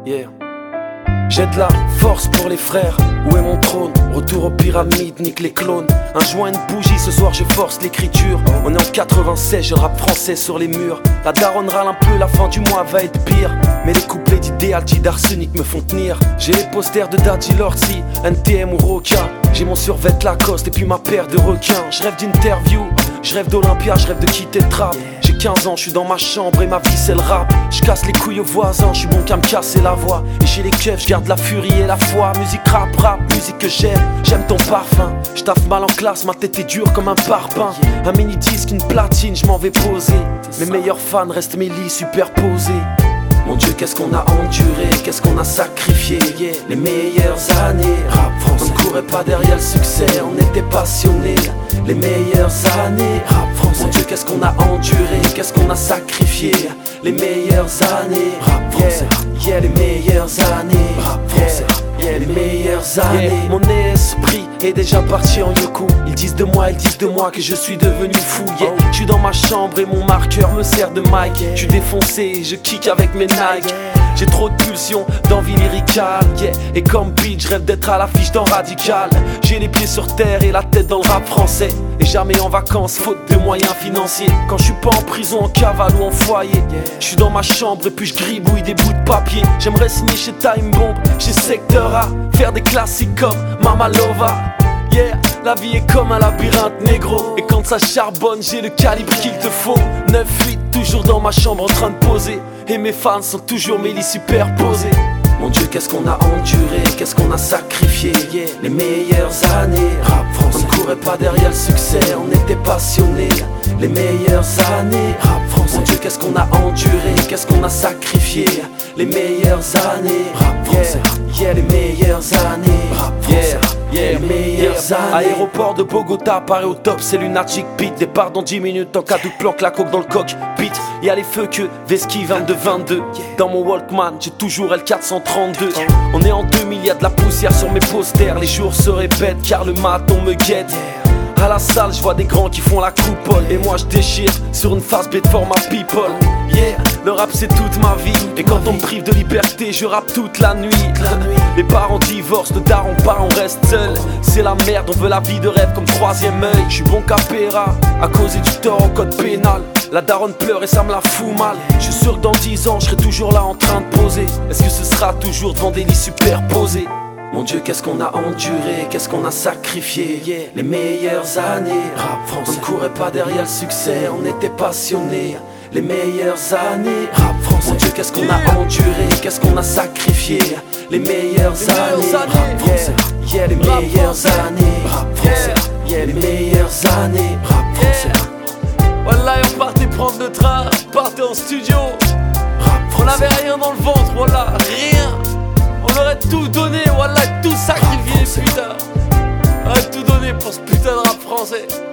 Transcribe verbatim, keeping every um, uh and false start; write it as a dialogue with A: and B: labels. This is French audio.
A: Yeah. J'ai de la force pour les frères, où est mon trône? Retour aux pyramides, nique les clones. Un joint, une bougie, ce soir je force l'écriture. On est en quatre-vingt-seize, je rappe français sur les murs. La daronne râle un peu, la fin du mois va être pire. Mais les couplets d'idéal, d'arsenic me font tenir. J'ai les posters de Daddy Lordi, N T M ou Roca. J'ai mon survêt Lacoste et puis ma paire de requins. Je rêve d'interview, je rêve d'Olympia, je rêve de quitter le trap. J'ai quinze ans, je suis dans ma chambre et ma vie c'est le rap. Je casse les couilles aux voisins, je suis bon qu'à me casser la voix. Et chez les keufs, je garde la furie et la foi. Musique rap, rap, musique que j'aime, j'aime ton parfum. Je taffe mal en classe, ma tête est dure comme un parpaing. Un mini-disque, une platine, je m'en vais poser. Mes meilleurs fans restent mes lits superposés. Mon Dieu, qu'est-ce qu'on a enduré, qu'est-ce qu'on a sacrifié, yeah. Les meilleures années, rap français. On ne courait pas derrière le succès, on était passionnés. Les meilleures années, rap français. Mon Dieu, qu'est-ce qu'on a enduré, qu'est-ce qu'on a sacrifié. Les meilleures années, rap français. Yeah, yeah, les meilleures années, rap français. Yeah, yeah, les meilleures années. Yeah. Mon esprit est déjà parti en yoku. Ils disent de moi, ils disent de moi que je suis devenu fou. Yeah. Oh. Je suis dans ma chambre et mon marqueur me sert de mic. Yeah. Je suis défoncé et je kick avec mes Nike. Yeah. J'ai trop de pulsions, d'envie lyricale, yeah. Et comme beat, je rêve d'être à l'affiche dans Radical. J'ai les pieds sur terre et la tête dans le rap français. Et jamais en vacances, faute de moyens financiers. Quand je suis pas en prison, en cavale ou en foyer, yeah. Je suis dans ma chambre et puis je gribouille des bouts de papier. J'aimerais signer chez Time Bomb, chez Secteur A. Faire des classiques comme Mama Lova. Yeah, la vie est comme un labyrinthe négro. Et quand ça charbonne, j'ai le calibre qu'il te faut. neuf huit, toujours dans ma chambre en train de poser. Et mes fans sont toujours mes lits superposés. Mon Dieu, qu'est-ce qu'on a enduré, qu'est-ce qu'on a sacrifié, yeah. Les meilleures années, rap français. On ne courait pas derrière le succès, on était passionnés. Les meilleures années, rap français. Mon Dieu, qu'est-ce qu'on a enduré, qu'est-ce qu'on a sacrifié. Les meilleures années, rap français. Yeah, yeah, les meilleures années, rap français. Yeah, yeah, les meilleures années. Aéroport de Bogota, apparaît au top, c'est lunatic beat. Départ dans dix minutes, en cas de planque, la coque dans le cockpit. Y'a les feux que Veski vingt-deux vingt-deux. Dans mon Walkman, j'ai toujours L quatre cent trente-deux. On est en deux mille, y'a de la poussière sur mes posters. Les jours se répètent car le matin on me guette. À la salle, je vois des grands qui font la coupole. Et moi je déchire sur une face bête for my people. Yeah, le rap c'est toute ma vie. Et quand on me prive de liberté, je rappe toute la nuit. Les parents divorcent, le daron part, on reste seul. C'est la merde, on veut la vie de rêve comme troisième œil. Je suis bon capéra, à cause du tort au code pénal. La daronne pleure et ça me la fout mal. Je suis sûr que dans dix ans, je serai toujours là en train de poser. Est-ce que ce sera toujours devant des lits superposés? Mon Dieu, qu'est-ce qu'on a enduré, qu'est-ce qu'on a sacrifié, yeah. Les meilleures années, rap français. On ne courait pas derrière le succès, on était passionnés. Les meilleures années, rap français. Mon Dieu, qu'est-ce qu'on a enduré, qu'est-ce qu'on a sacrifié. Les meilleures les années, meilleures années, rap français. Yeah, yeah, les rap meilleures français. Années, rap français. Yeah, yeah, les meilleures années, rap français. Yeah. Voilà, on partait prendre le train, on partait en studio. Rap français. On avait rien dans le ventre, voilà, rien. On aurait tout donné, voilà, tout sacrifié, putain. On aurait tout donné pour ce putain de rap français.